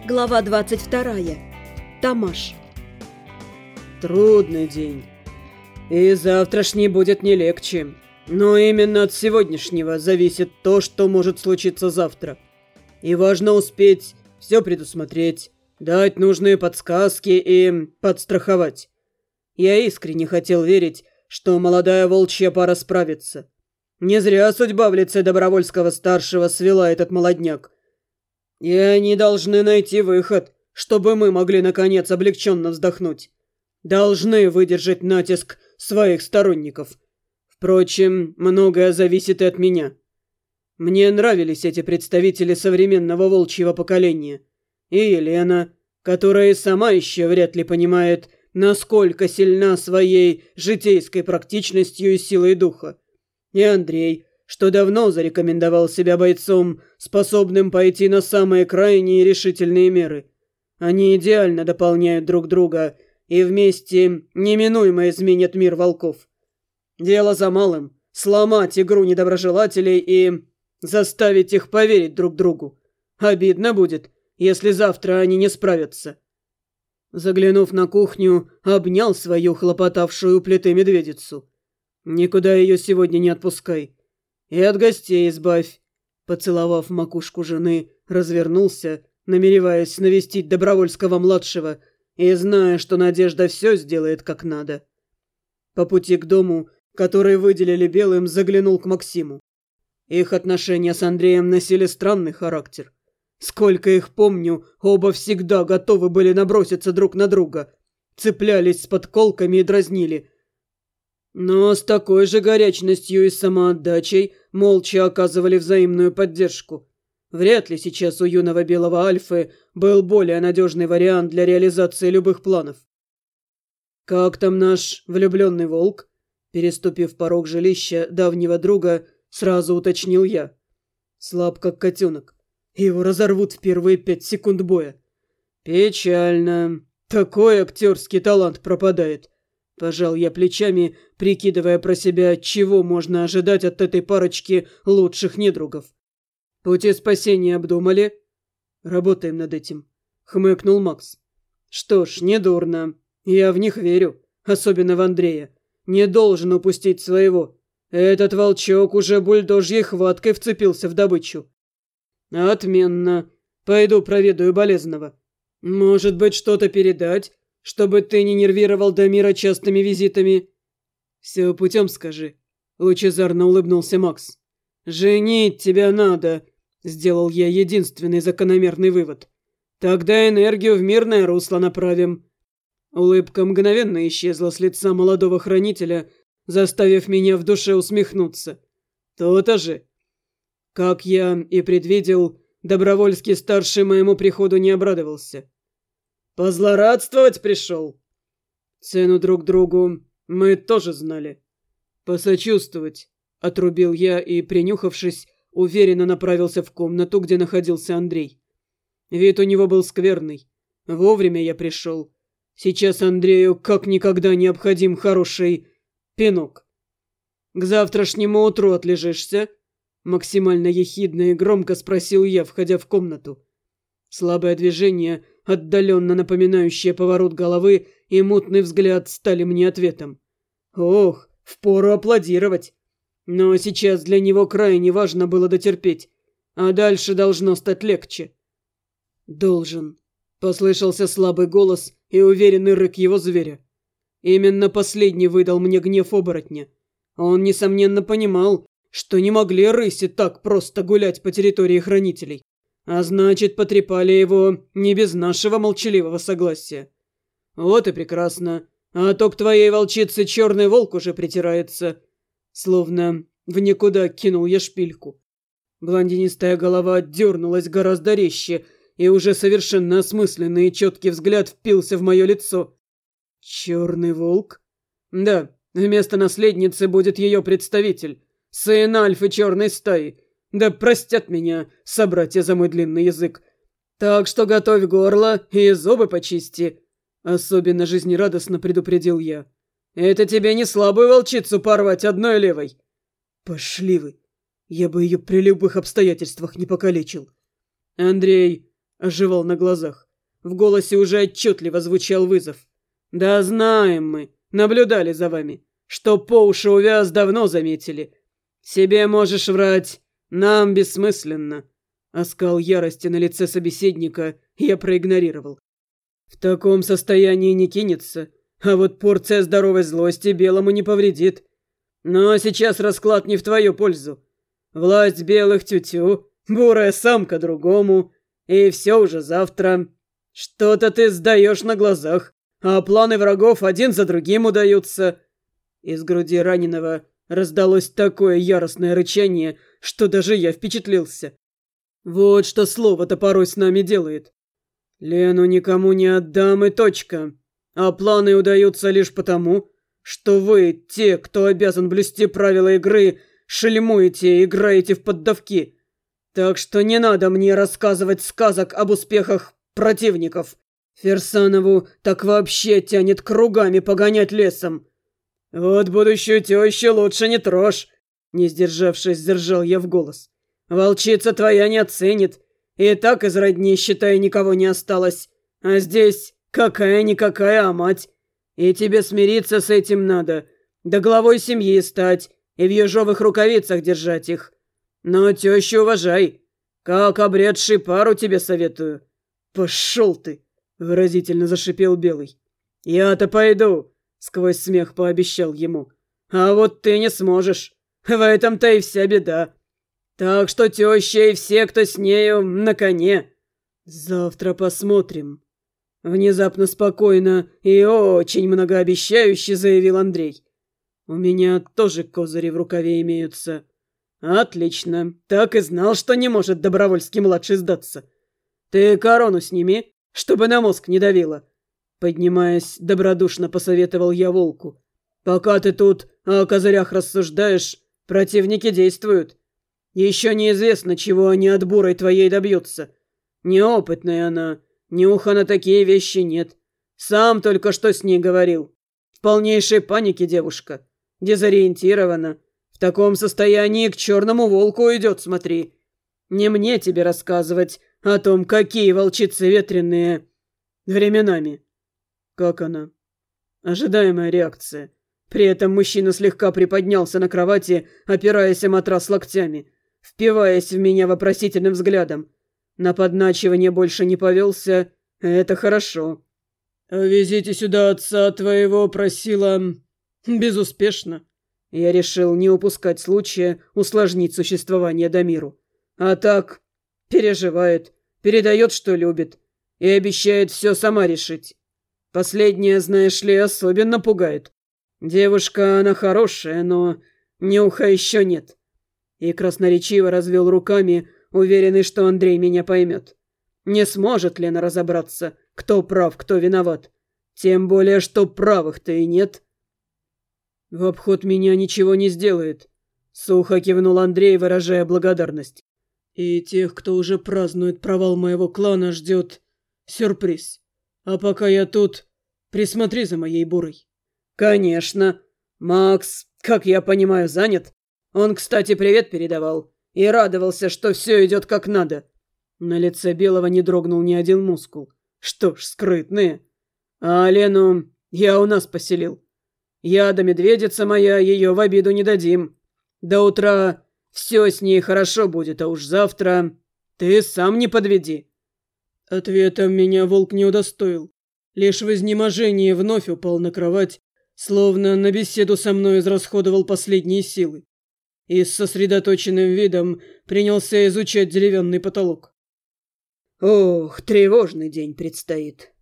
Глава 22. Тамаш. Трудный день. И завтрашний будет не легче. Но именно от сегодняшнего зависит то, что может случиться завтра. И важно успеть все предусмотреть, дать нужные подсказки и подстраховать. Я искренне хотел верить, что молодая волчья пара справится. Не зря судьба в лице Добровольского-старшего свела этот молодняк. И они должны найти выход, чтобы мы могли, наконец, облегченно вздохнуть. Должны выдержать натиск своих сторонников. Впрочем, многое зависит и от меня. Мне нравились эти представители современного волчьего поколения. И Елена, которая сама еще вряд ли понимает, насколько сильна своей житейской практичностью и силой духа. И Андрей, что давно зарекомендовал себя бойцом, способным пойти на самые крайние решительные меры. Они идеально дополняют друг друга и вместе неминуемо изменят мир волков. Дело за малым – сломать игру недоброжелателей и заставить их поверить друг другу. Обидно будет, если завтра они не справятся. Заглянув на кухню, обнял свою хлопотавшую у плиты медведицу. Никуда ее сегодня не отпускай. И от гостей избавь. Поцеловав макушку жены, развернулся, намереваясь навестить Добровольского-младшего и зная, что Надежда все сделает как надо. По пути к дому, который выделили белым, заглянул к Максиму. Их отношения с Андреем носили странный характер. Сколько их помню, оба всегда готовы были наброситься друг на друга, цеплялись с подколками и дразнили. Но с такой же горячностью и самоотдачей молча оказывали взаимную поддержку. Вряд ли сейчас у юного белого Альфы был более надежный вариант для реализации любых планов. «Как там наш влюбленный волк?» Переступив порог жилища давнего друга, сразу уточнил я. Слаб, как котенок. Его разорвут в первые 5 секунд боя. Печально. Такой актерский талант пропадает. Пожал я плечами, прикидывая про себя, чего можно ожидать от этой парочки лучших недругов. Пути спасения обдумали? Работаем над этим. Хмыкнул Макс. Что ж, недурно. Я в них верю. Особенно в Андрея. Не должен упустить своего. Этот волчок уже бульдожьей хваткой вцепился в добычу. Отменно. Пойду проведаю болезного. Может быть, что-то передать, чтобы ты не нервировал Дамира частыми визитами? Все путем скажи. Лучезарно улыбнулся Макс. Женить тебя надо, сделал я единственный закономерный вывод. Тогда энергию в мирное русло направим. Улыбка мгновенно исчезла с лица молодого хранителя, заставив меня в душе усмехнуться. То-то же. Как я и предвидел, Добровольский-старший моему приходу не обрадовался. Позлорадствовать пришел? Цену друг другу мы тоже знали. Посочувствовать, отрубил я и, принюхавшись, уверенно направился в комнату, где находился Андрей. Вид у него был скверный. Вовремя я пришел. Сейчас Андрею как никогда необходим хороший пинок. К завтрашнему утру отлежишься? Максимально ехидно и громко спросил я, входя в комнату. Слабое движение, отдаленно напоминающее поворот головы, и мутный взгляд стали мне ответом. Ох, впору аплодировать. Но сейчас для него крайне важно было дотерпеть, а дальше должно стать легче. «Должен», — послышался слабый голос и уверенный рык его зверя. Именно последний выдал мне гнев оборотня. Он, несомненно, понимал, что не могли рыси так просто гулять по территории хранителей. А значит, потрепали его не без нашего молчаливого согласия. Вот и прекрасно. А то к твоей волчице черный волк уже притирается. Словно в никуда кинул я шпильку. Блондинистая голова дернулась гораздо резче, и уже совершенно осмысленный и четкий взгляд впился в мое лицо. Черный волк? Да, вместо наследницы будет ее представитель. Сын Альфы черной стаи. Да простят меня, собратья, за мой длинный язык. Так что готовь горло и зубы почисти. Особенно жизнерадостно предупредил я. Это тебе не слабую волчицу порвать одной левой. Пошли вы. Я бы ее при любых обстоятельствах не покалечил. Андрей, оживал на глазах. В голосе уже отчетливо звучал вызов. «Да знаем мы, наблюдали за вами. Что по уши увяз, давно заметили. Себе можешь врать, нам бессмысленно». Оскал ярости на лице собеседника я проигнорировал. «В таком состоянии не кинется, а вот порция здоровой злости белому не повредит. Но сейчас расклад не в твою пользу. Власть белых тю-тю, бурая самка другому, и все уже завтра. Что-то ты сдаешь на глазах, а планы врагов один за другим удаются». Из груди раненого раздалось такое яростное рычание, что даже я впечатлился. Вот что слово-то порой с нами делает. Лену никому не отдам и точка. А планы удаются лишь потому, что вы, те, кто обязан блюсти правила игры, шельмуете и играете в поддавки. Так что не надо мне рассказывать сказок об успехах противников. Ферсанову так вообще тянет кругами погонять лесом. Вот будущую тещу лучше не трожь, не сдержавшись, заржал я в голос. Волчица твоя не оценит. И так из родни, считай, никого не осталось. А здесь какая-никакая, а мать. И тебе смириться с этим надо. Да главой семьи стать и в ежовых рукавицах держать их. Но тещу уважай. Как обретший пару тебе советую. Пошел ты, выразительно зашипел Белый. Я-то пойду, сквозь смех пообещал ему. А вот ты не сможешь. В этом-то и вся беда. Так что теща и все, кто с нею, на коне. Завтра посмотрим. Внезапно спокойно и очень многообещающе заявил Андрей. У меня тоже козыри в рукаве имеются. Отлично. Так и знал, что не может Добровольский-младший сдаться. Ты корону сними, чтобы на мозг не давило. Поднимаясь, добродушно посоветовал я волку. Пока ты тут о козырях рассуждаешь, противники действуют. Еще неизвестно, чего они от бурой твоей добьются. Неопытная она, нюха на такие вещи нет. Сам только что с ней говорил. В полнейшей панике девушка. Дезориентирована. В таком состоянии к черному волку уйдет, смотри. Не мне тебе рассказывать о том, какие волчицы ветреные временами. Как она? Ожидаемая реакция. При этом мужчина слегка приподнялся на кровати, опираясь о матрас локтями, впиваясь в меня вопросительным взглядом. На подначивание больше не повелся. Это хорошо. «Везите сюда отца твоего», просила. Безуспешно. Я решил не упускать случая усложнить существование Дамиру. А так, переживает, передает, что любит, и обещает все сама решить. Последнее, знаешь ли, особенно пугает. Девушка она хорошая, но нюха еще нет. И красноречиво развел руками, уверенный, что Андрей меня поймет. Не сможет Лена разобраться, кто прав, кто виноват. Тем более, что правых-то и нет. В обход меня ничего не сделает. Сухо кивнул Андрей, выражая благодарность. И тех, кто уже празднует провал моего клана, ждет сюрприз. А пока я тут, присмотри за моей бурой. Конечно. Макс, как я понимаю, занят. Он, кстати, привет передавал и радовался, что все идет как надо. На лице Белого не дрогнул ни один мускул. Что ж, скрытные. А Лену я у нас поселил. Я да медведица моя, ее в обиду не дадим. До утра все с ней хорошо будет, а уж завтра ты сам не подведи. Ответом меня волк не удостоил. Лишь в изнеможении вновь упал на кровать, словно на беседу со мной израсходовал последние силы. И с сосредоточенным видом принялся изучать деревянный потолок. Ох, тревожный день предстоит.